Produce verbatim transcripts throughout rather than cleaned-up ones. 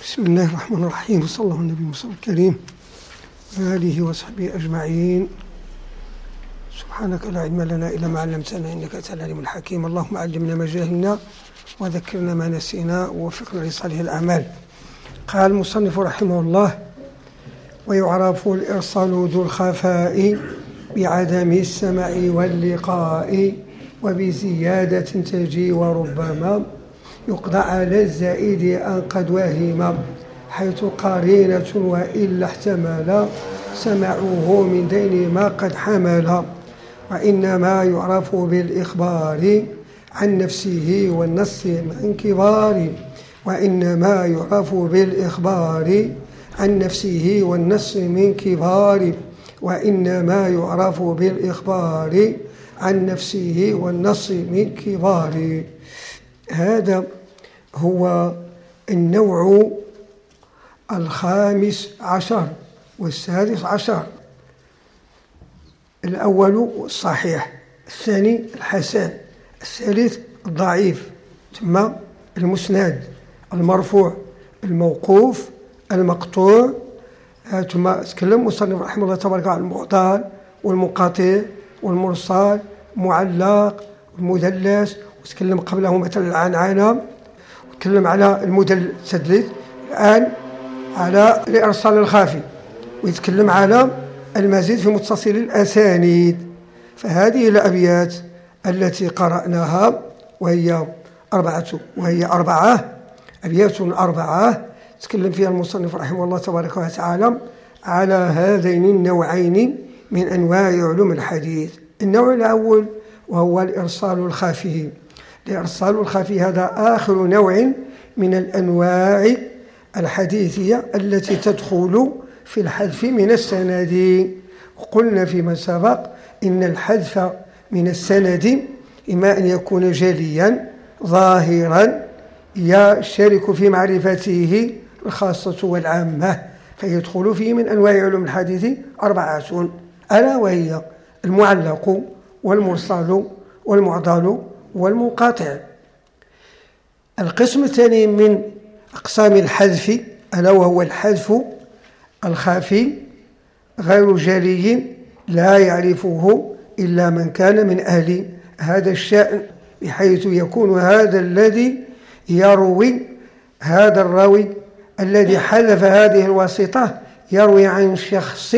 بسم الله الرحمن الرحيم، وصلى الله على النبي المصطفى الكريم وآله وصحبه أجمعين. سبحانك لا علم لنا إلا ما علمتنا إنك أنت العليم الحكيم. اللهم علمنا ما جهلنا وذكرنا ما نسينا ووفقنا لصالح الأعمال. قال المصنف رحمه الله: ويعرف الإرسال ذو الخفاء بعدم السمع واللقاء وبزيادة تجي وربما يقضى على الزائد أن قد وهم حيث قرينة وإلا احتمل سمعه من دين ما قد حمل. وإنما يعرف بالإخبار عن نفسه والنص من كبار وإنما يعرف بالإخبار عن نفسه والنص من كبار وإنما يعرف بالإخبار عن نفسه والنص من كبار. هذا هو النوع الخامس عشر والسادس عشر. الأول الصحيح، الثاني الحسن، الثالث الضعيف، ثم المسند، المرفوع، الموقوف، المقطوع. ثم تكلم مصنف رحمه الله تبارك عن المعضل والمنقطع والمرسل المعلق والمدلس، وتكلم قبله مثلا العنعنة، وتكلم على المدلس الآن على الإرسال الخافي، ويتكلم على المزيد في متصل الأسانيد. فهذه الأبيات التي قرأناها وهي أربعة وهي أربعة أبيات أربعة تكلم فيها المصنف رحمه الله تبارك وتعالى على هذين النوعين من أنواع علوم الحديث. النوع الأول وهو الإرسال الخافي. الإرسال الخفي هذا آخر نوع من الأنواع الحديثية التي تدخل في الحذف من السند. وقلنا فيما سبق إن الحذف من السند إما أن يكون جليا ظاهرا يشارك في معرفته الخاصة والعامة، فيدخل فيه من أنواع علوم الحديث أربعة، ألا وهي المعلق والمرسل والمعضل والمنقطع. القسم الثاني من أقسام الحذف ألا وهو الحذف الخافي غير جلي لا يعرفه إلا من كان من أهل هذا الشأن، بحيث يكون هذا الذي يروي هذا الراوي الذي حذف هذه الواسطة يروي عن شخص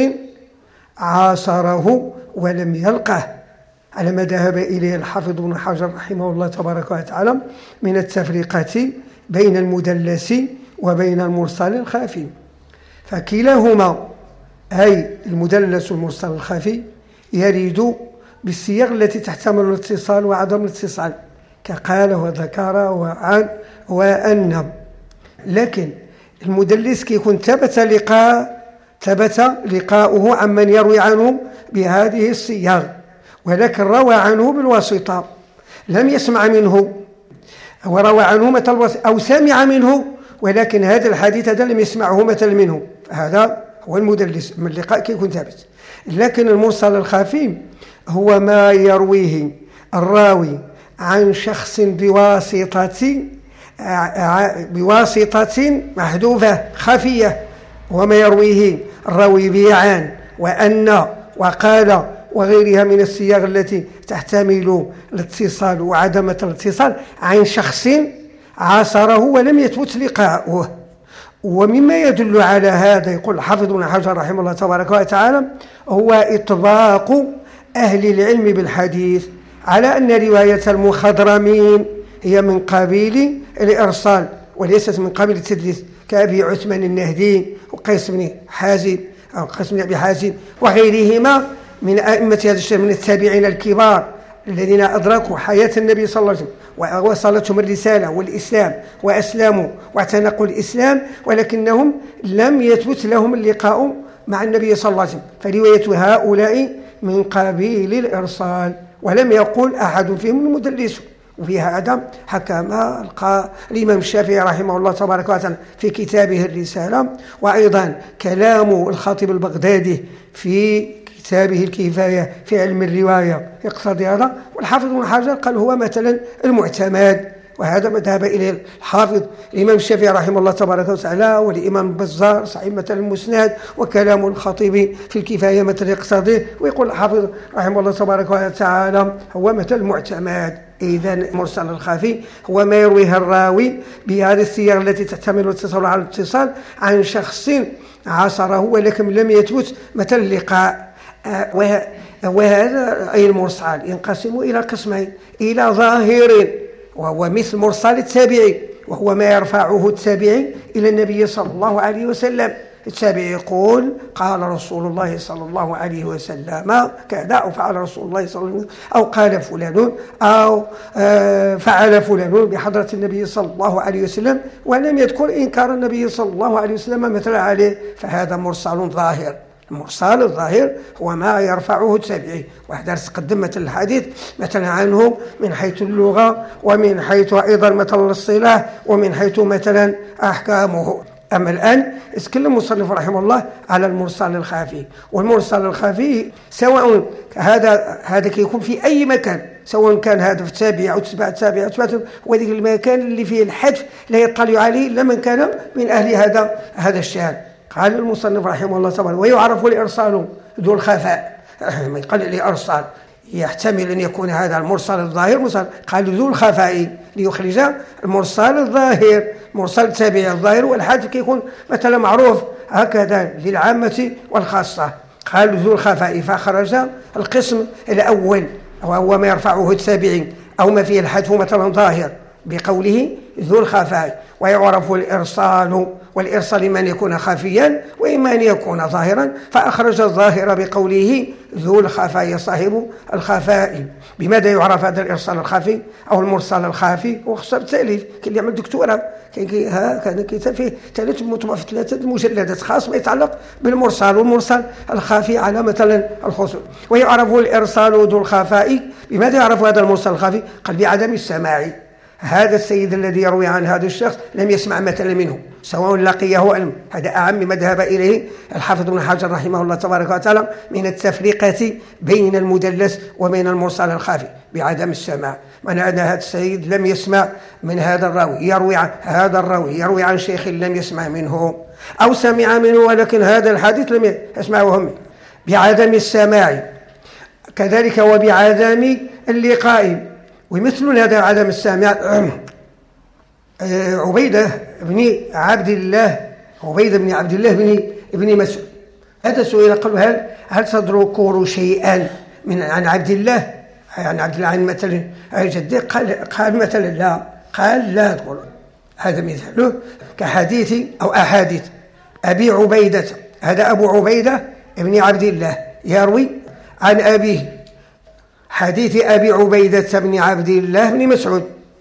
عاصره ولم يلقه، على ما ذهب إليه الحافظ ابن حجر رحمه الله تبارك وتعالى من التفرقة بين المدلس وبين المرسل الخافي. فكلاهما أي المدلس والمرسل الخافي يريد بالسياق التي تحتمل الاتصال وعدم الاتصال، كقال وذكر وعن وأن. لكن المدلس كيكون ثبت لقاء ثبت لقاؤه عمن يروي عنه بهذه الصيغ، ولكن روى عنه بالواسطة، لم يسمع منه وروى عنه مثل أو سمع منه، ولكن هذا الحديث هذا لم يسمعه مثل منه، هذا هو المدلس من اللقاء كيكون ثابت. لكن المرسل الخفي هو ما يرويه الراوي عن شخص بواسطة بواسطة محذوفة خفية، وما يرويه الراوي بعن وأن وقال وغيرها من الصيغ التي تحتمل الاتصال وعدم الاتصال عن شخص عاصره ولم يثبت لقاؤه. ومما يدل على هذا يقول الحافظ ابن حجر رحمه الله تبارك وتعالى هو إطلاق أهل العلم بالحديث على أن رواية المخضرمين هي من قبيل الإرسال وليست من قبيل التدليس، كأبي عثمان النهدي وقيس بن حازم أو قيس بن أبي حازم وغيرهما من أئمة هذا الشيء من التابعين الكبار الذين أدركوا حياة النبي صلى الله عليه وسلم ووصلتهم الرسالة والإسلام وأسلموا واعتنقوا الإسلام، ولكنهم لم يثبت لهم اللقاء مع النبي صلى الله عليه وسلم، فرواية هؤلاء من قبيل الإرسال، ولم يقول أحد فيهم المدلس. وفي هذا حكم الإمام الشافعي رحمه الله تبارك وتعالى في كتابه الرسالة، وأيضا كلام الخطيب البغدادي في كتابه الكفاية في علم الرواية يقتضي هذا. والحافظ ابن حجر قال هو مثلا المعتمد وهذا ما ذهب إليه الحافظ الإمام الشافعي رحمه الله تبارك وتعالى، والإمام البزار صحيح مثل المسند، وكلام الخطيب في الكفاية مثل يقتضيه، ويقول الحافظ رحمه الله تبارك وتعالى هو مثل المعتمد. إذا المرسل الخفي هو ما يرويه الراوي بهذه الصيغ التي تحتمل الاتصال على الاتصال عن شخص عاصره ولكن لم يثبت مثل اللقاء. وهذا أي المرسل ينقسم إلى قسمين: إلى ظاهر وهو مثل مرسل التابعي، وهو ما يرفعه التابعي إلى النبي صلى الله عليه وسلم. التابعي يقول قال رسول الله صلى الله عليه وسلم كذا، أو فعل رسول الله صلى الله عليه وسلم، أو قال فلان، أو فعل فلان بحضرة النبي صلى الله عليه وسلم، ولم يذكر إنكار النبي صلى الله عليه وسلم مثلا عليه، فهذا مرسل ظاهر. المرسال الظاهر هو ما يرفعه التابعي، وهذا تقدم مثل الحديث مثلا عنه من حيث اللغة، ومن حيث أيضا مثل الصلاح، ومن حيث مثلا أحكامه. أما الآن يتكلم المصنف رحمه الله على المرسل الخفي. والمرسل الخفي سواء هذا هذا كيكون في أي مكان، سواء كان هذا في التابع أو تتبع التابع أو تتبع، وذلك المكان اللي فيه الحذف لا يطلع عليه إلا من كان من أهل هذا هذا الشأن. قال المصنف رحمه الله تعالى: ويعرف الإرسال ذو الخفاء. من قال لي أرسال يحتمل أن يكون هذا المرسل الظاهر مرسل، قال ذو الخفاء ليخرج المرسل الظاهر. مرسل التابعي الظاهر والحذف كيكون مثلا معروف هكذا للعامة والخاصة. قال ذو الخفاء، فخرج القسم الأول وهو ما يرفعه التابعي أو ما فيه الحذف مثلا ظاهر بقوله ذو الخفاء. ويعرف الإرسال، والإرسال إما أن يكون خفيا وإما أن يكون ظاهرا، فأخرج الظاهر بقوله ذو الخفاء صاحب الخفاء. بماذا يعرف هذا الإرسال الخفي أو المرسل الخفي؟ وخصوصا التأليف، كاين اللي يعمل دكتوراه كاين هذا كتاب فيه ثلاث مطبع في ثلاثة مجلدات خاص ما يتعلق بالمرسل والمرسل الخفي على مثلا الخصوص. ويعرف الإرسال ذو الخفاء. بماذا يعرف هذا المرسل الخفي؟ قال بعدم السماع. هذا السيد الذي يروي عن هذا الشخص لم يسمع مثلا منه، سواء لقيه علم. هذا أعم ما ذهب إليه الحافظ ابن حجر رحمه الله تبارك وتعالى من التفرقة بين المدلس وبين المرسل الخافي بعدم السماع. من أن هذا السيد لم يسمع من هذا الراوي، يروي عن هذا الراوي يروي عن شيخ لم يسمع منه، أو سمع منه ولكن هذا الحديث لم يسمعه منه، بعدم السماع. كذلك وبعدم اللقاء. ومثل هذا عدم السامع عبيدة بن عبد الله عبيدة بن عبد الله بن ابن مسعود. هذا سئل قالوا هل هل تذكر شيئا من عن عبد الله عن عبد الله عن مثلا جده؟ قال قال مثلا لا، قال لا تقول. هذا مثاله كحديث أو أحاديث أبي عبيدة. هذا أبو عبيدة ابن عبد الله يروي عن أبيه، حديث أبي عبيدة بن عبد الله بن مسعود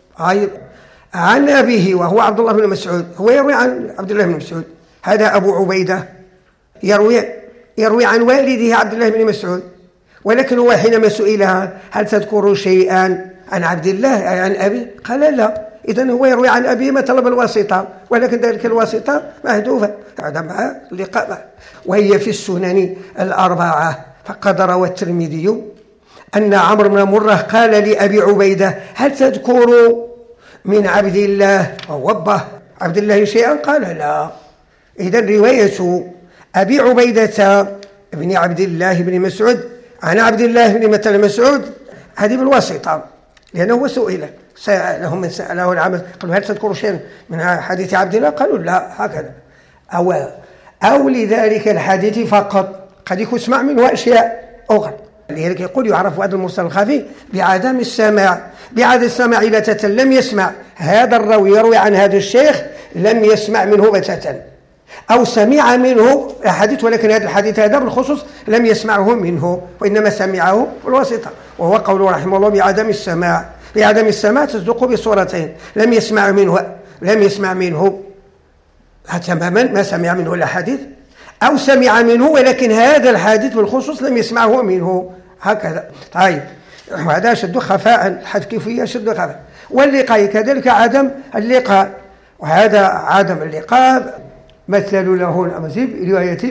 عن أبيه وهو عبد الله بن مسعود، هو يروي عن عبد الله بن مسعود. هذا أبو عبيدة يروي يروي عن والده عبد الله بن مسعود، ولكن هو حينما سئلها هل تذكر شيئا عن عبد الله عن أبي؟ قال لا. إذن هو يروي عن أبيه ما طلب الواسطة، ولكن ذلك الواسطة مهدوفة. هذا مع اللقاء. وهي في السنن الأربعة. فقد روى الترمذي أن عمرو بن مرة قال لأبي عبيدة هل تذكر من عبد الله ووبه عبد الله شيئا؟ قال لا. إذن رواية أبي عبيدة بن عبد الله بن مسعود عن عبد الله بن مثل مسعود هذه بالواسطة، لأنه سئل سألهم من سأله العمل قالوا هل تذكر شيئا من حديث عبد الله؟ قالوا لا. هكذا أو أو لذلك الحديث فقط، قد يكون اسمع منه أشياء أخرى. لذلك يقول يعرف هذا المرسل الخفي بعدم السماع. بعدم السماع بتة، لم يسمع هذا الراوي يروي عن هذا الشيخ لم يسمع منه بتة، أو سمع منه حديث ولكن هذا الحديث هذا بالخصوص لم يسمعه منه وإنما سمعه بالواسطة، وهو قوله رحمه الله بعدم السماع. بعدم السماع تصدق بصورتين: لم يسمع منه لم يسمع منه تماما ما سمع منه الحديث، أو سمع منه ولكن هذا الحديث بالخصوص لم يسمعه منه. هكذا. طيب، وهذا شد خفاء. الحديث كيفية شد خفاء. واللقاء كذلك عدم اللقاء، وهذا عدم اللقاء مثل له الأمزيب رواية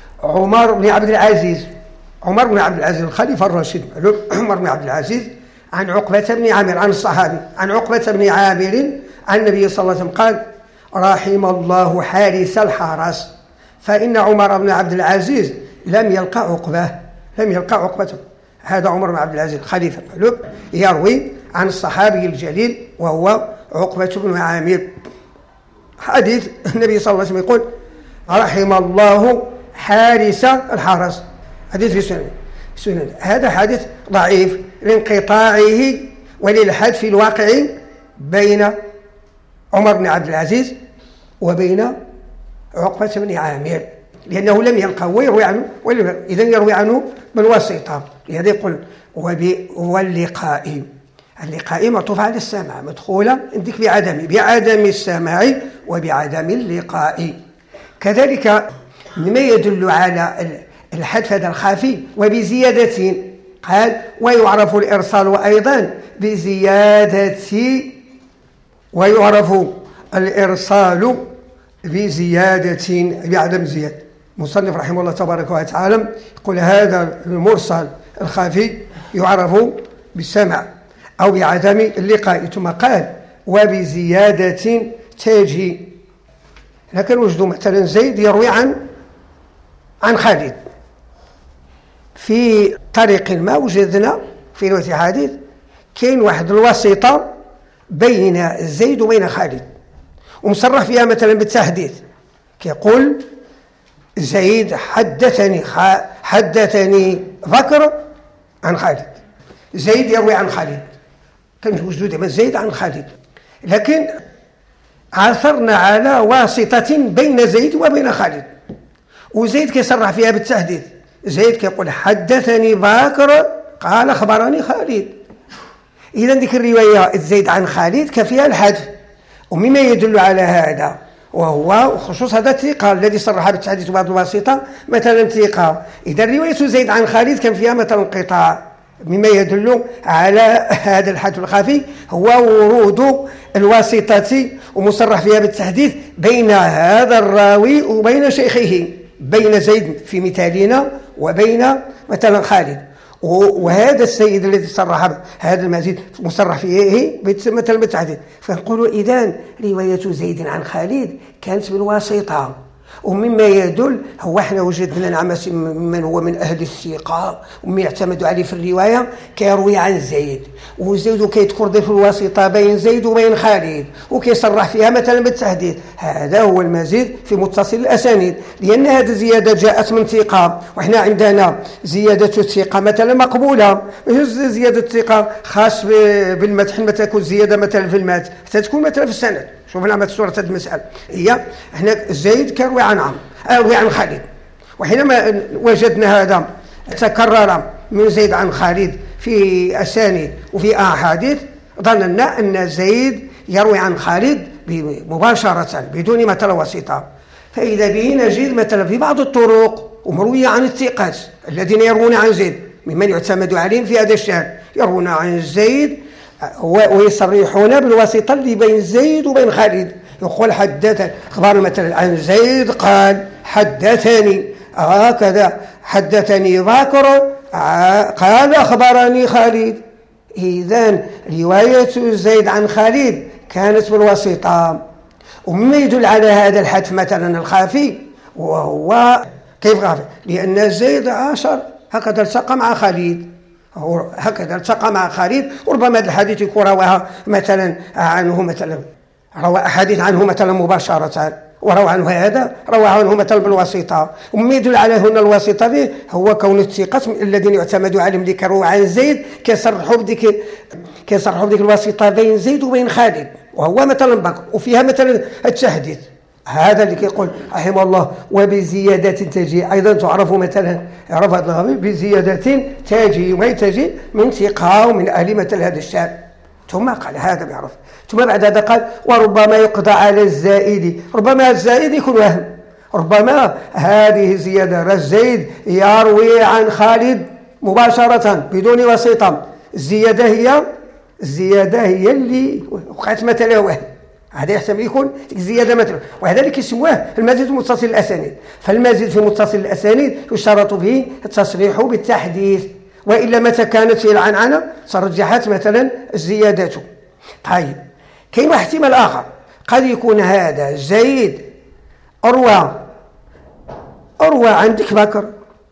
عمر بن عبد العزيز. عمر بن عبد العزيز الخليفة الراشد، عمر بن عبد العزيز عن عقبة بن عامر عن الصحابي عن عقبة بن عامر عن النبي صلى الله عليه وسلم قال: رحم الله حارس الحرس، فإن عمر بن عبد العزيز لم يلقى عقبة لم يلقى عقبة. هذا عمر بن عبد العزيز خليفة المملوك يروي عن الصحابي الجليل وهو عقبة بن عامر. حديث النبي صلى الله عليه وسلم يقول: رحم الله حارس الحرس، حديث في سنن سنن هذا حديث ضعيف لانقطاعه وللحدث الواقع بين عمر بن عبد العزيز وبين عقبة بن عامر، لأنه لم يلقى ويروي عنه، إذن يروي عنه بالواسطة. لهذا يقول: واللقاء، اللقاء معطوف على السماع، مدخولة عندك بعدم بعدم السماع وبعدم اللقاء. كذلك مما يدل على الحذف هذا الخافي وبزيادة، قال: ويعرف الإرسال أيضا بزيادة ويعرف الإرسال بزيادة بعدم زيادة. مصنف رحمه الله تبارك وتعالى يقول: هذا المرسل الخافي يعرف بالسمع أو بعدم اللقاء، ثم قال: وبزيادة تاجي. لكن وجدوا مثلا زيد يروي عن عن خالد في طريق ما، وجدنا في رواية حديث كاين واحد الواسطة بين زيد وبين خالد ومصرح فيها مثلا بالتحديث، كيقول: زيد حدثني حدثني بكر عن خالد. زيد يروي عن خالد، كان وجدوا دائما زيد عن خالد، لكن عثرنا على واسطة بين زيد وبين خالد، وزيد كيصرح فيها بالتحديث. زيد كيقول: حدثني بكر قال أخبرني خالد. إذا ديك الرواية زيد عن خالد كفيها الحذف. ومما يدل على هذا وهو خصوص هذا الثقة الذي صرح بالتحديث بعض الواسطة مثلا ثقة. إذا رواية زيد عن خالد كان فيها مثلا انقطاع، مما يدل على هذا الحذف الخفي هو ورود الواسطة ومصرح فيها بالتحديث بين هذا الراوي وبين شيخه، بين زيد في مثالنا وبين مثلا خالد. وهذا السيد الذي صرح هذا المزيد مصرح فيه مثلا بالتحديث، فنقول إذن رواية زيد عن خالد كانت بالواسطة. ومما يدل هو احنا وجدنا نعم من هو من أهل الثقة ومن يعتمد عليه في الرواية كيروي عن زيد، وزيد كيذكر ضيف الواسطة بين زيد وبين خالد وكيصرح فيها مثلا بالتحديث. هذا هو المزيد في متصل الأسانيد، لأن هذه الزيادة جاءت من ثقة، وإحنا عندنا زيادة الثقة مثلا مقبولة، مش زيادة الثقة خاص بالمدح متى تكون زيادة مثلا في المات حتى تكون مثلا في السند. شوف لنا صورة هذه المسألة، هي احنا زيد كروي عن عمرو أروي عن خالد، وحينما وجدنا هذا تكرر من زيد عن خالد في أسانيد وفي أحاديث ظننا أن زيد يروي عن خالد مباشرة بدون مثل واسطة. فإذا به نجد مثلا في بعض الطرق ومروية عن الثقات الذين يروون عن زيد ممن يعتمد عليهم في هذا الشأن، يروون عن زيد ويصرحون بالواسطة اللي بين زيد وبين خالد. يقول: حدث أخبار مثلا عن زيد قال حدثني هكذا، حدثني بكر قال أخبرني خالد. إذن رواية زيد عن خالد كانت بالواسطة. ومما يدل على هذا الحدث مثلا الخافي وهو كيف غافل، لأن زيد عاشر هكذا التقى مع خالد، هكذا التقى مع خالد، وربما هذا الحديث يكون رواها مثلا عنه مثلا روى أحاديث عنه مثلا مباشرة، وروى عنه هذا روى عنه مثلا بالواسطة. ومما يدل على هنا الواسطة به هو كون الثقة الذين يعتمد عليهم اللي كانوا عن زيد كيصرحوا بديك كيصرحوا بديك الواسطة بين زيد وبين خالد، وهو مثلا بكر وفيها مثلا التحديث. هذا اللي كيقول رحمه الله: وبزيادة تجي أيضا تعرف مثلا عرف هذا بزيادة تجي وما تجي من ثقة ومن أهل مثل هذا الشأن. ثم قال هذا بيعرف، ثم بعد هذا قال: وربما يقضى على الزائد، ربما الزائد يكون وهم، ربما هذه زيادة الزيد يروي عن خالد مباشرة بدون واسطة، الزيادة هي الزيادة هي اللي وقعت مثلا وهم، هذا يحتمل يكون زيادة مثلا، وهذا اللي كيسموه المزيد في متصل الأسانيد. فالمزيد في متصل الأسانيد يشترط به التصريح بالتحديث، وإلا متى كانت هي العنعنة ترجحت مثلا الزيادات. طيب كاين واحد احتمال آخر، قد يكون هذا زيد أروى أروى عندك بكر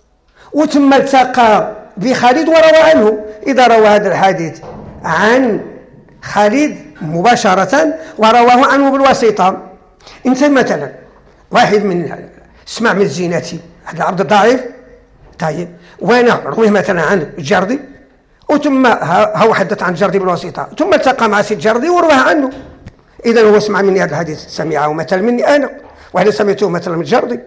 وثم التقى بخالد وروى عنه. إذا روى هذا الحديث عن خالد مباشرة ورواه عنه بالواسطة، انت مثلا واحد من اسمع من زينتي هذا العبد الضعيف، طيب وانا رويه مثلا عن الجردي وثم هو حدث عن الجردي بالواسطة ثم التقى مع سيد الجردي ورواه عنه، إذا هو سمع مني هذا الحديث سمعه مثلا مني أنا وأنا سمعته مثلا من الجردي،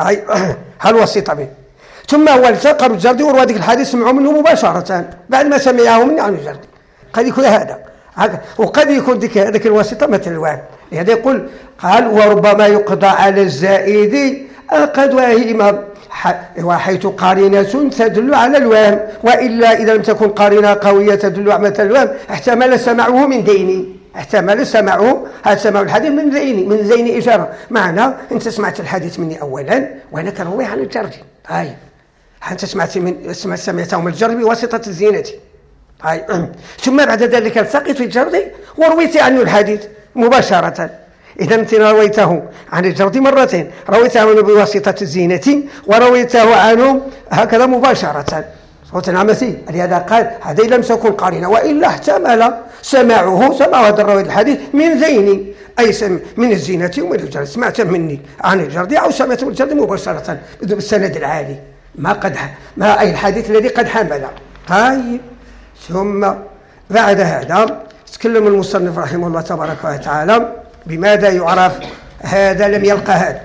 هل واسطة به، ثم هو التقى بالجردي وروى ذلك الحديث سمعه منه مباشرة بعد ما سمعه مني عن الجردي. قد يكون هذا، وقد يكون ذيك ذيك الواسطة مثل الوهم. لهذا يقول قال وربما يقضى على الزائد قد وهم وحيث قارنة تدل على الوهم، وإلا إذا لم تكن قارنة قوية تدل على مثل الوهم احتمل سمعه من ديني، احتمل سمعه هذا سمع الحديث من ذيني من ذيني إشارة، معنى أنت سمعت الحديث مني أولا وأنا كنرويه عن الجردي، طيب أنت سمعت من سمعته من الجردي بواسطة الزينة، طيب ثم بعد ذلك التقيت في الجردي ورويت عنه الحديث مباشرة. إذا أنت رويته عن الجردي مرتين، رويته عنه بواسطة الزينة ورويته عنه هكذا مباشرة صوت نعمتي. لهذا قال هذا لم تكن قارنة، وإلا احتمل سماعه سمع هذا الراوي الحديث من ذيني أي سم من الزينة ومن الجردي، سمعت مني عن الجردي أو سمعت من الجردي مباشرة بالسند العالي ما قد ما أي الحديث الذي قد حمل. طيب ثم بعد هذا تكلم المصنف رحمه الله تبارك وتعالى بماذا يعرف هذا لم يلقى هذا.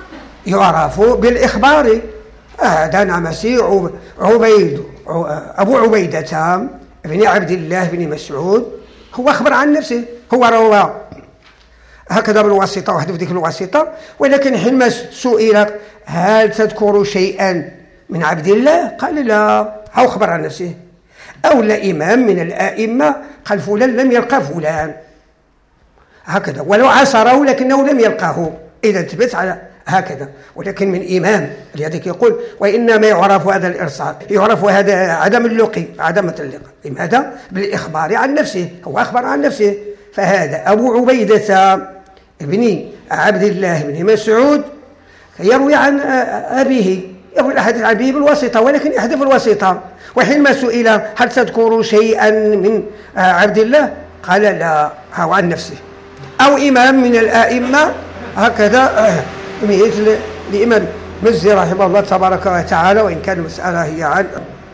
يعرف بالإخبار، هذا نعمسي عبيد أبو عبيدة بن عبد الله بن مسعود هو أخبر عن نفسه، هو روى هكذا بالواسطة وحده في ذيك الواسطة، ولكن حينما سئل هل تذكر شيئا من عبد الله قال لا، هو أخبر عن نفسه. أو لا إمام من الآئمة قال فلان لم يلقى فلان هكذا ولو عاصره لكنه لم يلقاه، إذا ثبت على هكذا، ولكن من إمام. لذلك يقول وإنما يعرف هذا الإرسال، يعرف هذا عدم اللقي عدم اللقاء، لماذا؟ بالإخبار عن نفسه، هو أخبر عن نفسه. فهذا أبو عبيدة ابن عبد الله بن مسعود يروي عن أبيه، يروي الحديث عن أبيه بالواسطة ولكن يحذف الواسطة. وحينما سئل هل تذكر شيئا من عبد الله قال لا، هو عن نفسه. أو إمام من الآئمة هكذا مثل الإمام مزي رحمه الله تبارك وتعالى، وإن كان المسألة هي عن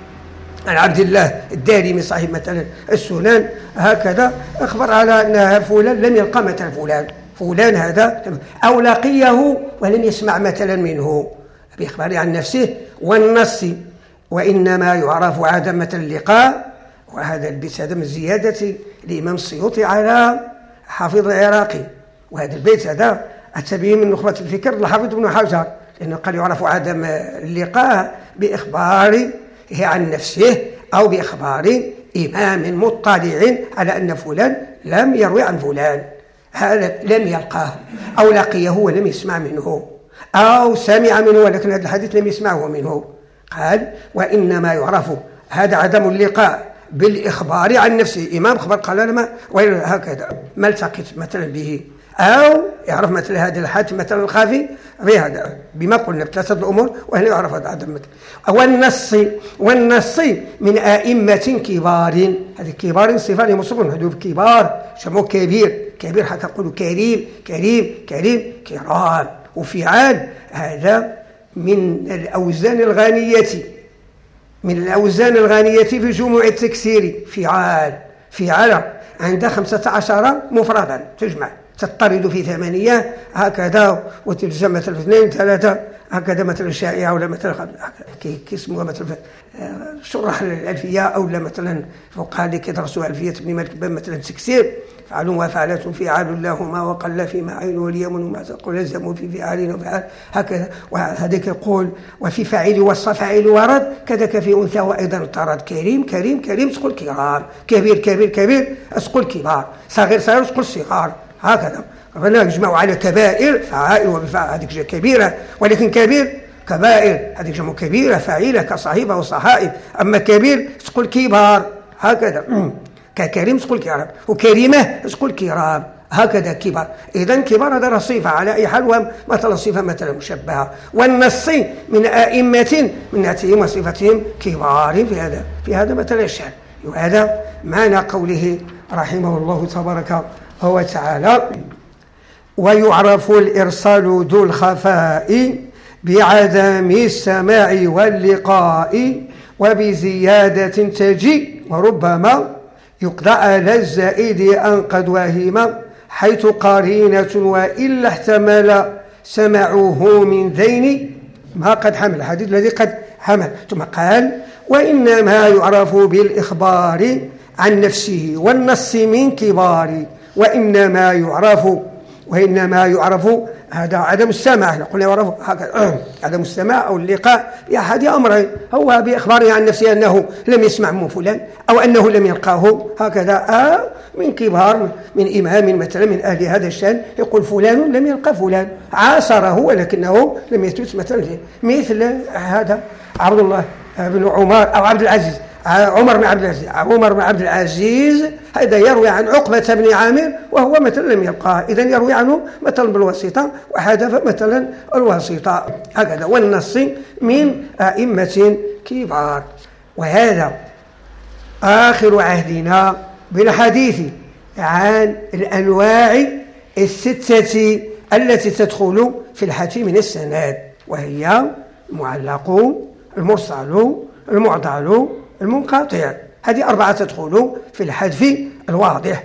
عن عبد الله الدارمي صاحب مثلا السنن، هكذا أخبر على أن فلان لم يلقى مثلا فلان فلان هذا أو لقيه ولم يسمع مثلا منه بإخبار عن نفسه. والنص وإنما يعرف عدم اللقاء، وهذا البيت هذا من زيادة الإمام السيوطي على حافظ العراقي، وهذا البيت هذا أتبيه من نخبة الفكر لحافظ ابن حجر، لأنه قال يعرف عدم اللقاء بإخباره عن نفسه أو بإخبار إمام مطلع على أن فلان لم يروي عن فلان، هذا لم يلقاه أو لقيه ولم يسمع منه أو سمع منه ولكن هذا الحديث لم يسمعه منه. قال وإنما يعرف هذا عدم اللقاء بالإخبار عن نفسه، إمام أخبر قال أنا ما هكذا ما التقيت مثلا به، أو يعرف مثل هذا الحادث مثلا الخافي بهذا بما قلنا بثلاثة الأمور، وهنا يعرف هذا عدم مثل. والنص والنص من أئمة كبار، هذه كبار صفات موصوفون هذول كبار، شمو كبير كبير حتى يقولوا كريم كريم كريم كرام وفعال، هذا من الأوزان الغانية من الأوزان الغانية في جموع التكسير. فعال فعال عند خمسة عشر مفردا تجمع تضطرد في ثمانية هكذا وتلزم مثل اثنين ثلاثة هكذا مثل الشائعة ولا مثل كي اسمها مثل شرح الألفية أو لا مثلا فوق هذه كدرسوا ألفية ابن مالك مثلا تكسير فعل وفعلة فعال لهما وقل فيما عين واليمن وما تقول لزموا في فعال وفعال هكذا. وهذاك يقول وفي فاعل والصفاعل ورد كذاك في أنثى وأيضا طرد كريم كريم كريم تقول كرام كبير كبير كبير تقول كبار صغير صغير تقول صغار هكذا. ربنا يجمع على كبائر فعائل وبفعل هذيك كبيرة ولكن كبير كبائر هذه جمع كبيرة فاعلة كصاحبة وصحائب. أما كبير تقول كبار هكذا، ككريم تقول كرام، وكريمة تقول كرام هكذا كبار. إذن كبار هذا صفة على أي حال، مثلا صفة مثلا مشبهة. والنص من أئمة من نعتهم وصفتهم كبار في هذا في هذا مثلا الشأن. وهذا معنى قوله رحمه الله تبارك وتعالى: ويعرف الإرسال ذو الخفاء بعدم السماع واللقاء وبزيادة تجي، وربما يقضى على الزائد أن قد وهم حيث قرينة وإلا احتمل سمعه من ذين ما قد حمل، الحديث الذي قد حمل. ثم قال: وإنما يعرف بالإخبار عن نفسه والنص من كبار، وإنما يعرف وإنما يعرف هذا عدم السماع. قلنا يعرف هكذا عدم السماع أو اللقاء بأحد أمرين: هو بإخباره عن نفسه أنه لم يسمع من فلان أو أنه لم يلقاه هكذا آه من كبار، من إمام مثلا من أهل هذا الشأن يقول فلان لم يلقى فلان، عاصره ولكنه لم يثبت مثلا، مثل هذا عبد الله بن عمر أو عبد العزيز عمر بن عبد العزيز عمر بن عبد العزيز هذا يروي عن عقبة بن عامر وهو مثلا لم يلقاه، إذن يروي عنه مثلا بالواسطة وحذف مثلا الواسطة هكذا. والنص من أئمة كبار. وهذا آخر عهدنا بالحديث عن الأنواع الستة التي تدخل في الحديث من السند، وهي المعلق، المرسل، المعضل، المنقطع. هذه أربعة تدخل في الحذف الواضح.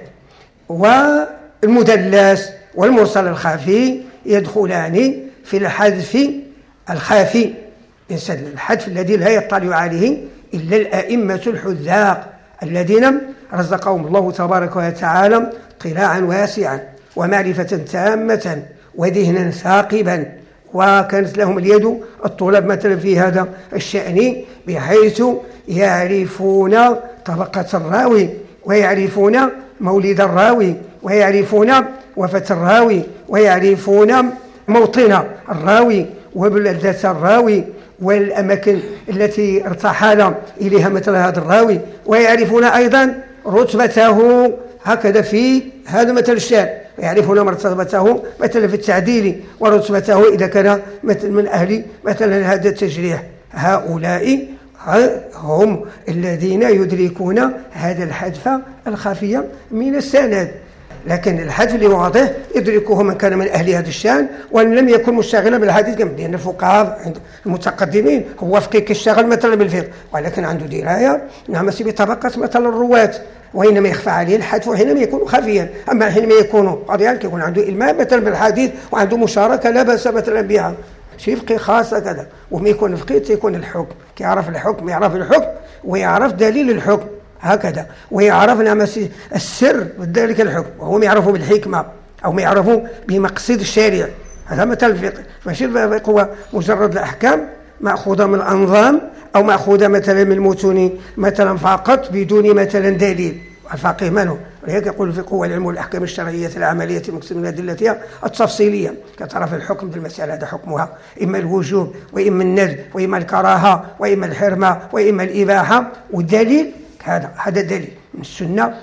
والمدلس والمرسل الخفي يدخلان في الحذف الخافي، الحذف الذي لا يطلع عليه إلا الأئمة الحذاق الذين رزقهم الله تبارك وتعالى اطلاعا واسعا ومعرفة تامة وذهنا ثاقبا، وكانت لهم اليد الطلب مثلا في هذا الشأن، بحيث يعرفون طبقة الراوي ويعرفون مولد الراوي ويعرفون وفاة الراوي ويعرفون موطن الراوي وبلدة الراوي والأماكن التي ارتحل إليها مثل هذا الراوي، ويعرفون أيضا رتبته هكذا في هذا مثل الشأن، يعرفون مرتبته مثلا في التعديل ورتبته إذا كان مثل من أهل مثلا هذا التجريح. هؤلاء هم الذين يدركون هذا الحذف الخفي من السند. لكن الحذف اللي واضح يدركه من كان من أهل هذا الشأن وأن لم يكن مشتغلا بالحديث، كما لأن الفقهاء المتقدمين هو فقيه كالشغل مثلا بالفقه، ولكن عنده دراية نعم بطبقة مثلا الرواة، وإنما يخفى عليه الحذف حينما يكون خفيا. أما حينما يكون قضيان يكون عنده إلمام مثلا بالحديث وعنده مشاركة لا بأس مثلا بها، شيء فقه خاصة كذا. وما يكون فقيه يكون الحكم، كيعرف الحكم يعرف الحكم ويعرف دليل الحكم هكذا، ويعرف نعم السر ذلك الحكم، وهو ما يعرفه بالحكمة أو ما يعرفه بمقصد الشارع. هذا مثل الفقه. ماشي الفقه هو مجرد الأحكام مأخوذة من الأنظام أو مأخوذة مثلا من المتون مثلا فقط بدون مثلا دليل. الفقيه من هو؟ ولذلك يقول الفقه هو العلم والأحكام الشرعية العملية المقصود من أدلتها التفصيلية، كتعرف الحكم بالمسألة هذا حكمها إما الوجوب وإما الندب وإما الكراهة وإما الحرمة وإما الإباحة، والدليل هذا هذا دليل من السنة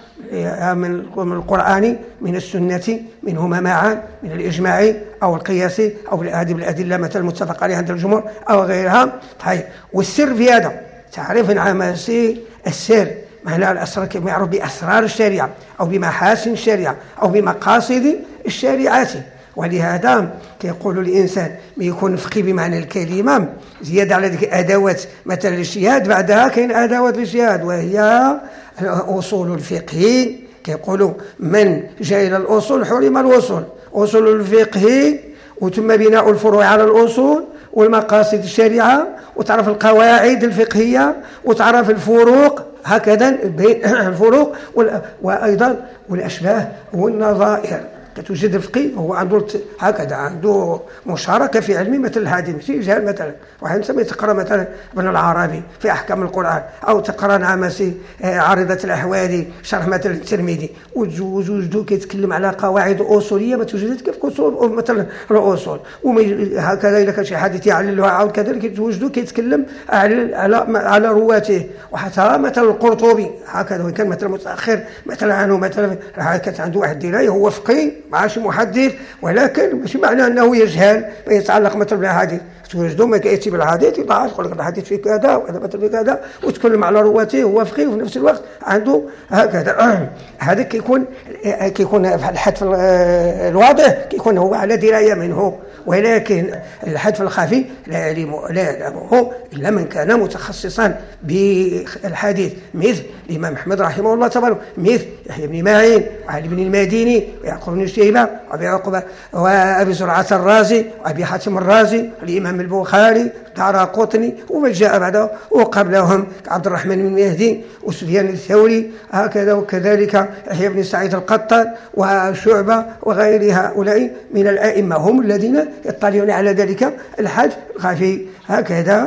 من القرآن من السنة منهما معا من الإجماع أو القياس أو الأدب الأدلة مثلا المتفق عليها عند الجمهور أو غيرها. طيب والسر في هذا تعريف عام السر معنى الأسرار كما يعرف بأسرار الشريعة أو بمحاسن الشريعة أو بمقاصد الشريعة. ولهذا كيقول الإنسان ما يكون فقيه بمعنى الكلمة زيادة على ذلك أدوات مثلا الاجتهاد، بعدها كاين أدوات الاجتهاد وهي أصول الفقه. كيقولوا من جاء إلى الأصول حرم الوصول، أصول الفقه وثم بناء الفروع على الأصول والمقاصد الشريعة، وتعرف القواعد الفقهية وتعرف الفروق هكذا بين الفروق وأيضا والأشباه والنظائر. كتوجد الفقيه هو عنده هكذا عنده مشاركه في علم مثل الحديث، ماشي يجهل. مثلا واحد مثلا تقرا مثلا ابن العربي في احكام القران، او تقرا نعمسي عارضه الاحوال شرح مثلا الترمذي، وجوجو كيتكلم على قواعد اصوليه ما توجدش كيف كتب مثلا الاصول. وهكذا اذا كان شي حديث يعللها عاود كذلك توجدو كيتكلم على على على رواته. وحتى مثلا القرطبي هكذا، وان كان مثلا متاخر مثلا عنه مثلا كانت عنده واحد الدرايه، هو فقيه ماشي محدث، ولكن ماشي معنى انه يجهل ما يتعلق مثلا بالحديث. توجدوا ما كياتي بالحديث يضاعف يقول لك الحديث في كذا وهذا مثلا في كذا، وتكلم على رواته، هو فقيه وفي نفس الوقت عنده هكذا. هذا كيكون كيكون في الحذف الواضح كيكون هو على درايه منه، ولكن الحذف الخفي لا يعلم لا يعلمه الا من كان متخصصا بالحديث، مثل الامام احمد رحمه الله تبارك، مثل يحيى بن معين وعلي بن المديني ويعقوب بن شيبه وابي عقبه وابي زرعه الرازي وابي حاتم الرازي، الامام البخاري، دارقطني، ومن جاء بعده وقبلهم عبد الرحمن بن مهدي وسفيان الثوري هكذا، وكذلك يحيى بن سعيد القطان وشعبه وغير هؤلاء من الائمه، هم الذين يطلعون على ذلك الحذف الخفي هكذا.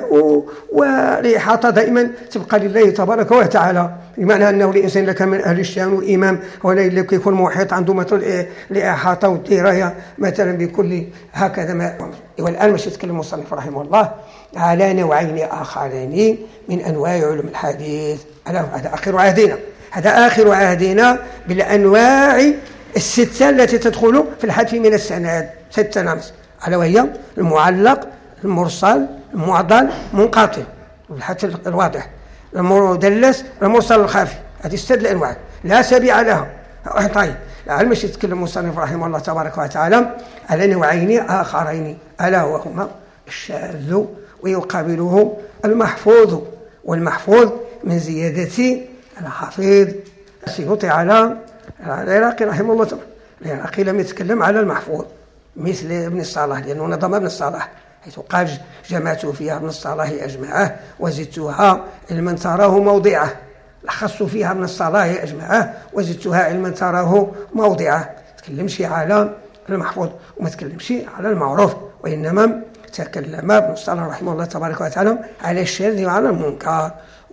والإحاطة دائما تبقى لله تبارك وتعالى، بمعنى أنه الإنسان لك من أهل الشام والإمام ولا إلا يكون محيط عنده مثل الإحاطة والدراية مثلا بكل هكذا ما. والآن مش يتكلم المصنف رحمه الله على نوعين آخرين من أنواع علوم الحديث. هذا آخر عهدنا، هذا آخر عهدنا بالأنواع الستة التي تدخل في الحذف من السند، ستة نمس، على وهي المعلق، المرسل، المعضل، منقطع، الحذف الواضح، المدلس، المرسل الخافي. هذه ست الأنواع لا سبيع لها. طيب العلم مش يتكلم المصنف رحمه الله تبارك وتعالى على نوعين آخرين، ألا وهما الشاذ ويقابله المحفوظ. والمحفوظ من زيادة الحفيظ. السيوطي على العراقي رحمه الله تعالى، العراقي لم يتكلم على المحفوظ مثل ابن الصلاح، لأنه نظم ابن الصلاح حيث قال جمعت فيها ابن الصلاح أجمعه وزدتها علما تراه موضعه، لخصت فيها ابن الصلاح أجمعه وزدتها علما تراه موضعه. تكلمش على المحفوظ وما تكلمش على المعروف، وإنما تكلم ابن الصلاح رحمه الله تبارك وتعالى على الشاذ وعلى المنكر.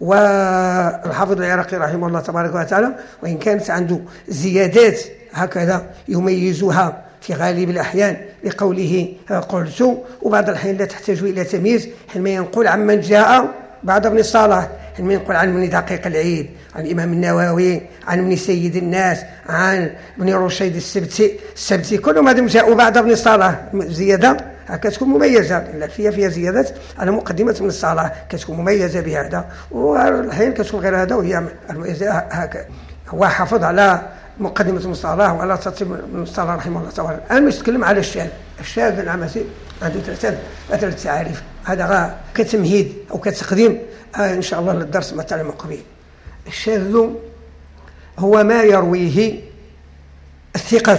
والحافظ العراقي رحمه الله تبارك وتعالى وإن كانت عنده زيادات هكذا يميزها في غالب الأحيان بقوله قلت، وبعض الأحيان لا تحتاج إلى تمييز، حينما ينقل عن من جاء بعد ابن الصلاح، حينما ينقل عن ابن دقيق العيد، عن الإمام النووي، عن ابن سيد الناس، عن ابن رشيد السبتي السبتي كلهم هذم جاءوا بعد ابن الصلاح. زيادة كتكون مميزة، الألفية فيها زيادات على مقدمة ابن الصلاح كتكون مميزة بهذا، والحين كتكون غير هذا وهي المميزة هكذا. هو حافظ على مقدمة المصطلح وعلى ترتيب المصطلح رحمه الله تعالى. الآن مش نتكلم على الشاذ. الشاذ العمسي عنده ثلاثة ثلاث تعاريف، هذا كتمهيد أو كتقديم آه إن شاء الله للدرس مثلا مقبل. الشاذ هو ما يرويه الثقة،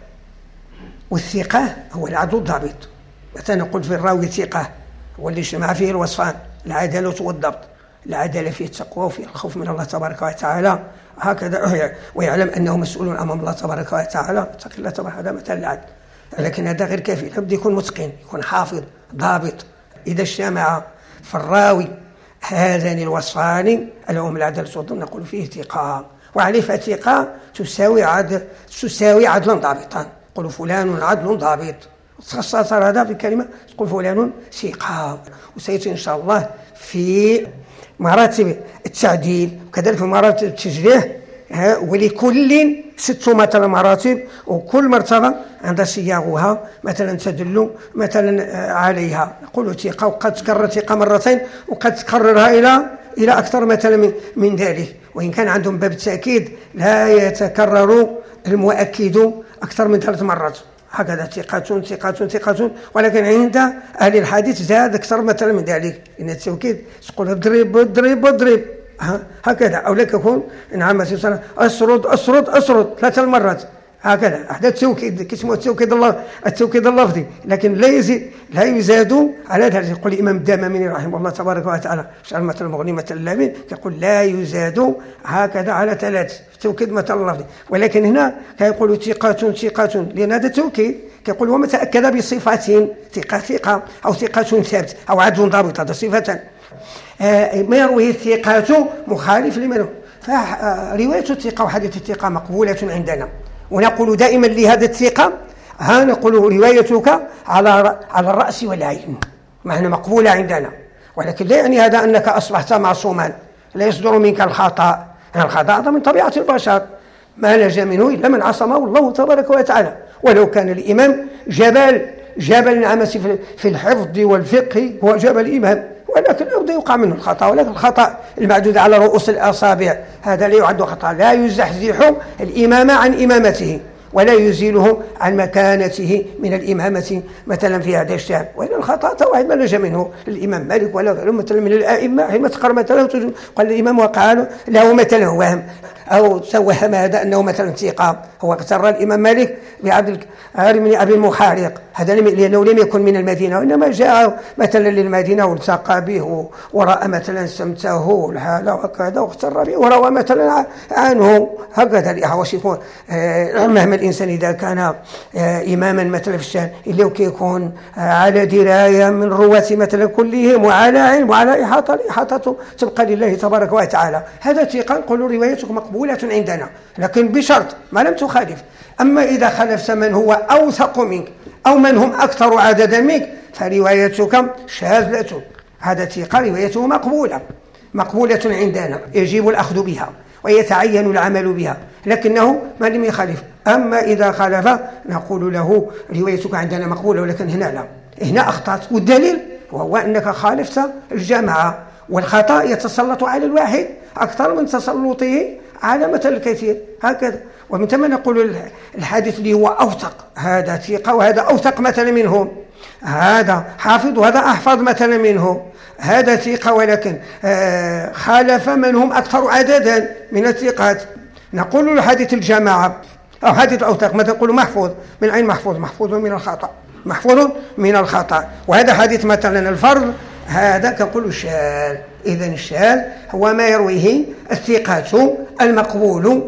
والثقة هو العدل الضابط. مثلا نقول في الراوي ثقة هو اللي جمع فيه الوصفان، العدالة والضبط. العدالة فيه التقوى وفيه الخوف من الله تبارك وتعالى هكذا، ويعلم أنه مسؤول أمام الله تبارك وتعالى، اتق الله تبارك. هذا مثل العدل، لكن هذا غير كافي، لابد يكون متقن، يكون حافظ ضابط. إذا اجتمع في الراوي هذان الوصفان الهم العدالة والضبط نقول فيه ثقة. وعليه ثقة تساوي عدل، تساوي عدلا ضابطا، نقول فلان عدل ضابط. تخصص هذا في الكلمة تقول فلان ثقة. وسيأتي إن شاء الله في مراتب التعديل وكذلك في مراتب التجريح، ولكل ست مثلا مراتب، وكل مرتبة عندها صياغها مثلا تدل مثلا عليها. نقول ثقة وقد تكرر ثقة مرتين وقد تكررها إلى إلى أكثر مثلا من, من ذلك. وإن كان عندهم باب التأكيد لا يتكرر المؤكد أكثر من ثلاث مرات هكذا، ثقة ثقة ثقة. ولكن عند أهل الحديث زاد أكثر مثلا من ذلك، إن التوكيد تقول اضرب اضرب اضرب هكذا، أو لك يكون نعم مثلا أسرد أسرد أسرد ثلاث مرات هكذا. هذا التوكيد كيسموه التوكيد الله التوكيد اللفظي، لكن لا يزيد لا يزاد على ذلك. يقول الإمام الداممي رحمه الله تبارك وتعالى شرح مثل المغني مثل اللامين، يقول لا يزاد هكذا على ثلاث توكيد مثل اللفظي. ولكن هنا كيقولوا ثقة ثقة، لأن هذا التوكيد كيقول وما تأكد بصفات ثقة ثقة أو ثقة ثابت أو عدل ضابط، هذا صفة. آه ما يرويه الثقات مخالف لمن، فرواية الثقة وحديث الثقة مقبولة عندنا، ونقول دائما لهذا الثقة ها نقول روايتك على على الرأس والعين، معنى مقبولة عندنا. ولكن لا يعني هذا أنك أصبحت معصوما، لا يصدر منك الخطأ. الخطأ هذا من طبيعة البشر، ما نجا منه إلا من عصمه الله تبارك وتعالى. ولو كان الإمام جبل جبل النعمة في الحفظ والفقه هو جبل الإمام، ولكن يبدأ يوقع منه الخطأ. ولكن الخطأ المعدود على رؤوس الأصابع هذا لا يعد خطأ، لا يزحزح الإمام عن إمامته ولا يزيله عن مكانته من الإمامة مثلا في هذا الشأن. وإن الخطأ واحد ما نجا منه الإمام مالك ولا غيره مثلا من الأئمة، حينما تقرأ مثلا قال الإمام وقع له مثلا وهم أو توهم هذا أنه مثلا ثقة. هو اغتر الإمام مالك بعبد الكريم بن أبي المخارق، هذا لأنه لم يكن من المدينة، وإنما جاء مثلا للمدينة والتقى به ورأى مثلا سمته والحالة وكذا واغتر به وروى مثلا عنه. هكذا الإحواش يكون مهما الإنسان إذا كان إماما مثلا في الشأن إلا يكون على دراية من رواة مثلا كلهم وعلى علم وعلى إحاطة، إحاطته تبقى لله تبارك وتعالى. هذا ثقة نقول روايتك مقبولة عندنا، لكن بشرط ما لم تخالف. أما إذا خالفت من هو أوثق منك أو من هم أكثر عددا منك فروايتك شاذة. هذا ثقة روايته مقبولة مقبولة عندنا، يجب الأخذ بها ويتعين العمل بها، لكنه ما لم يخالف. أما إذا خالف نقول له روايتك عندنا مقبولة، ولكن هنا لا، هنا أخطأت. والدليل وهو أنك خالفت الجماعة، والخطأ يتسلط على الواحد أكثر من تسلطه على مثل الكثير. هكذا. ومن ثم نقول الحديث اللي هو أوثق هذا ثقة وهذا أوثق مثلا منه، هذا حافظ وهذا أحفظ مثلا منه، هذا ثقة ولكن آه خالف من هم أكثر عددا من الثقات. نقول حديث الجماعة أو حديث الأوثق مثلا نقول محفوظ. من أين محفوظ؟ محفوظ من الخطأ، محفوظ من الخطأ. وهذا حديث مثلا الفرض هذا كنقول شاذ. إذن الشاذ هو ما يرويه الثقات المقبول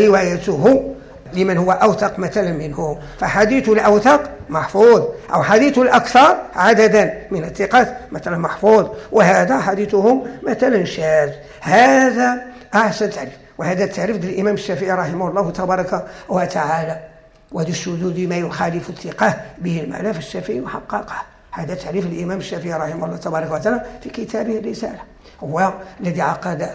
روايته لمن هو أوثق مثلا منه. فحديث الأوثق محفوظ، أو حديث الأكثر عددا من الثقات مثلا محفوظ، وهذا حديثهم مثلا شاذ. هذا أحسن تعريف، وهذا التعريف للإمام الشافعي رحمه الله تبارك وتعالى. وذو الشذوذ ما يخالف الثقة به المعنى فالشافعي محققه. هذا تعريف الإمام الشافعي رحمه الله تبارك وتعالى في كتابه الرسالة، هو الذي عقده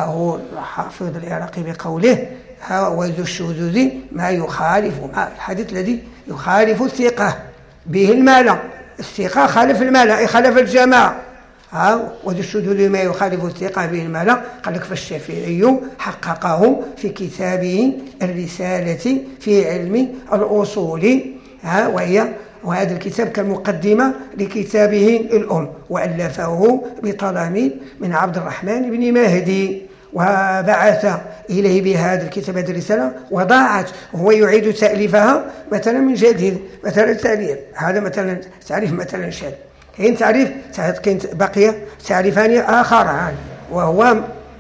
الحافظ العراقي بقوله وذو الشذوذ ما يخالف ما الحديث الذي يخالف الثقة به المعنى. الثقة خالف المعنى أي خالف الجماعة. وذو الشذوذ ما يخالف الثقة به المعنى قال لك فالشافعي حققه في كتابه الرسالة في علم الأصول، وهي وهذا الكتاب كالمقدمة لكتابه الأم، وألفه بطلب من عبد الرحمن بن مهدي، وبعث إليه بهذا الكتاب هذه الرسالة وضاعت وهو يعيد تأليفها مثلا من جديد مثلا تأليف. هذا مثلا تعريف مثلا شاذ. كاين تعريف كاين بقي تعريفان آخران، وهو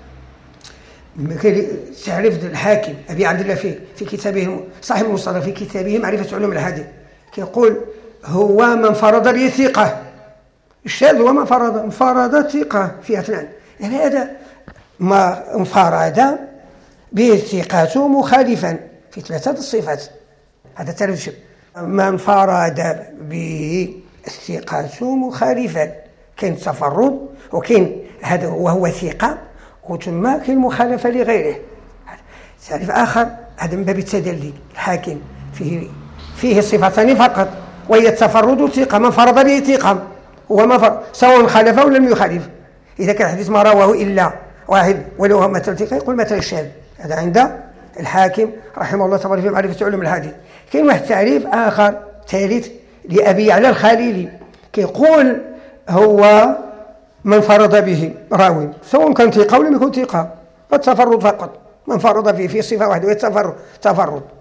تعريف الحاكم أبي عبد الله في في كتابه صاحب المصطلح في كتابه معرفة علوم الحديث يقول هو من فرض به ثقة. الشاذ هو من فرض انفرد الثقة في أثنان، يعني هذا ما انفرد به الثقات مخالفا في ثلاثة الصفات. هذا تعريف الشاذ. ما انفرد به الثقات مخالفا، كاين تفرد وكاين هذا وهو ثقة، وثم كاين مخالفة لغيره. تعريف آخر هذا من باب التدلي. الحاكم فيه فيه صفتان فقط، وهي التفرد والثقة. من فرض به ثقة وما فرض سواء خالفه ولا لم يخالف. إذا كان الحديث ما رواه إلا واحد ولو هو مثل ثقة يقول مثل الشاذ. هذا عند الحاكم رحمه الله تبارك في معرفة علوم الحديث. كاين واحد تعريف آخر ثالث لأبي على الخليلي كيقول هو من فرض به راوي سواء كان ثقة ولا لم يكن ثقة، التفرد فقط. من فرض فيه في صفة واحدة وهي التفرد. تفرد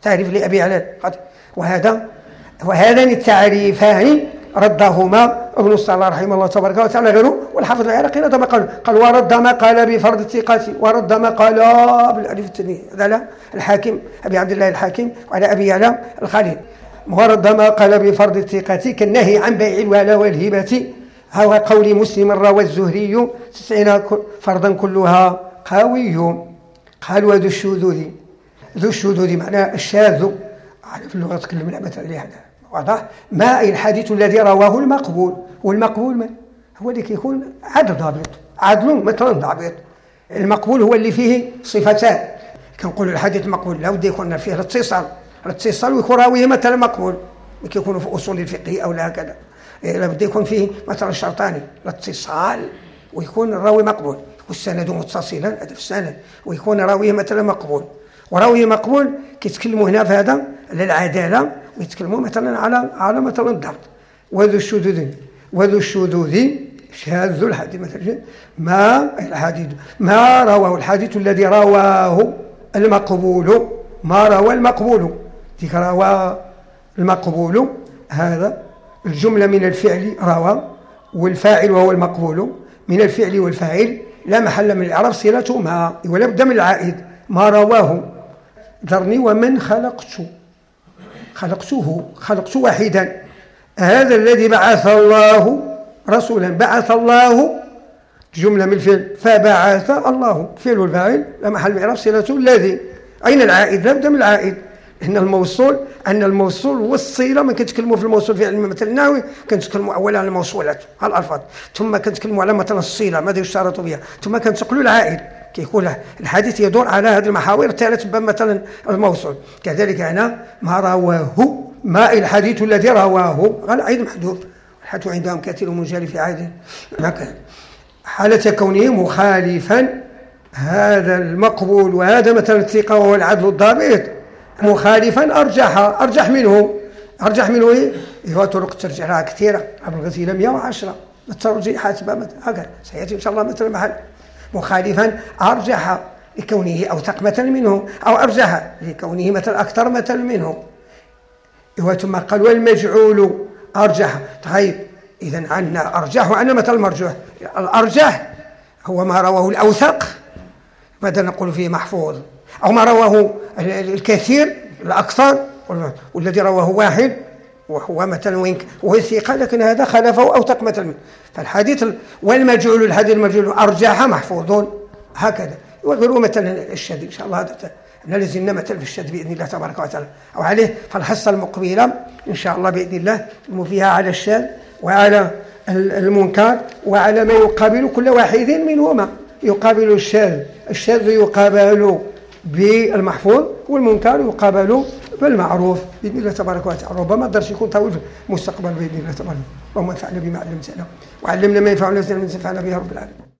تعريف لأبي علان. وهذا وهذان التعريفان ردهما ابن الصلاح رحمه الله تبارك وتعالى غيره، والحافظ العراقي هذا ما قال قال ورد ما قال بفرض الثقة، ورد ما قال بالألف التنوين، هذا لا الحاكم أبي عبد الله الحاكم وعلى أبي علام الخليل. ورد ما قال بفرض الثقة كالنهي عن بيع الولاء والهبة، هو قول مسلم روى الزهري تسعين فرضا كلها قوي. قال وذو الشذوذ، ذو الشذوذ معناه الشاذ، في اللغة تكلمنا مثلا لهذا واضح. ما الحديث الذي رواه المقبول، والمقبول من هو اللي كيكون عدل ضابط، عدل مثلا ضابط. المقبول هو اللي فيه صفتان، كنقول الحديث المقبول لابد يكون فيه الاتصال، الاتصال ويكون راويه مثلا مقبول، كيكونوا في اصول الفقه او لا هكذا، لابد يكون فيه مثلا شرطان، الاتصال ويكون الراوي مقبول، والسند متصلا هذا في السند، ويكون راويه مثلا مقبول. وراوي مقبول كيتكلموا هنا في هذا على العداله، ويتكلموا مثلا على على مثلا الضبط. وذو الشذوذ، وذو الشذوذ شاذ الحديث مثلا ما الحديث ما رواه الحديث الذي رواه المقبول، ما روى المقبول، ذيك روى المقبول هذا الجمله من الفعل روى، والفاعل وهو المقبول من الفعل والفاعل لا محل من الاعراب صلته ما، ولا بد من العائد. ما رواه ذرني ومن خلقت، خلقته خلقت واحدا، هذا الذي بعث الله رسولا، بعث الله جملة من الفعل، فبعث الله فعل الفاعل لا محل من الاعراب صلته الذي. أين العائد؟ لا بد من العائد، ان الموصول ان الموصول والصله. ما كنتكلموا في الموصول في علم مثل النحو كنتكلموا اولا على الموصولات على الالفاظ، ثم كنتكلموا على مثلا الصله ماذا يشترط بها، ثم كنتقلوا العائد. كيكون الحديث يدور على هذه المحاور الثلاث باب مثلا الموصول. كذلك هنا ما رواه، ما الحديث الذي رواه العائد محذوف، الحديث عندهم كثير من جاري في عائد مكان حالة كونه مخالفا هذا المقبول وهذا مثلا الثقة وهو العدل الضابط، مخالفا أرجح أرجح منه أرجح منه إيه؟ هو طرق ترجع لها كثيرة، ابن الغزيلة مئة وعشرة الترجيحات هكذا سيأتي إن شاء الله مثل محل. مخالفا أرجح لكونه أوثق مثلا منه، أو أرجح لكونه مثلا أكثر مثلا منه. ثم قال والمجعول أرجح. طيب إذن عنا أرجح وعنا مثل المرجوح. الأرجح هو ما رواه الأوثق ماذا نقول فيه محفوظ، أو ما رواه الكثير الأكثر، والذي رواه واحد وهو مثلا وين وهو ثقة لكن هذا خلفه أوثق مثلا. فالحديث والمجعول الحديث المجعول أرجح محفوظ هكذا. وغيره مثلا الشذ إن شاء الله هذا نلزمنا مثلا في الشذ بإذن الله تبارك وتعالى أو عليه. فالحصة المقبلة إن شاء الله بإذن الله فيها على الشاذ وعلى المنكر وعلى ما يقابل كل واحد منهما. يقابل الشاذ الشاذ يقابل بالمحفوظ، والمنكر يقابل بالمعروف بإذن الله تبارك وتعالى. ربما الدرس يكون طويل في المستقبل بإذن الله تبارك. اللهم انفعنا بما علمتنا وعلمنا ما ينفعنا وزدنا من ينفعنا به رب العالمين.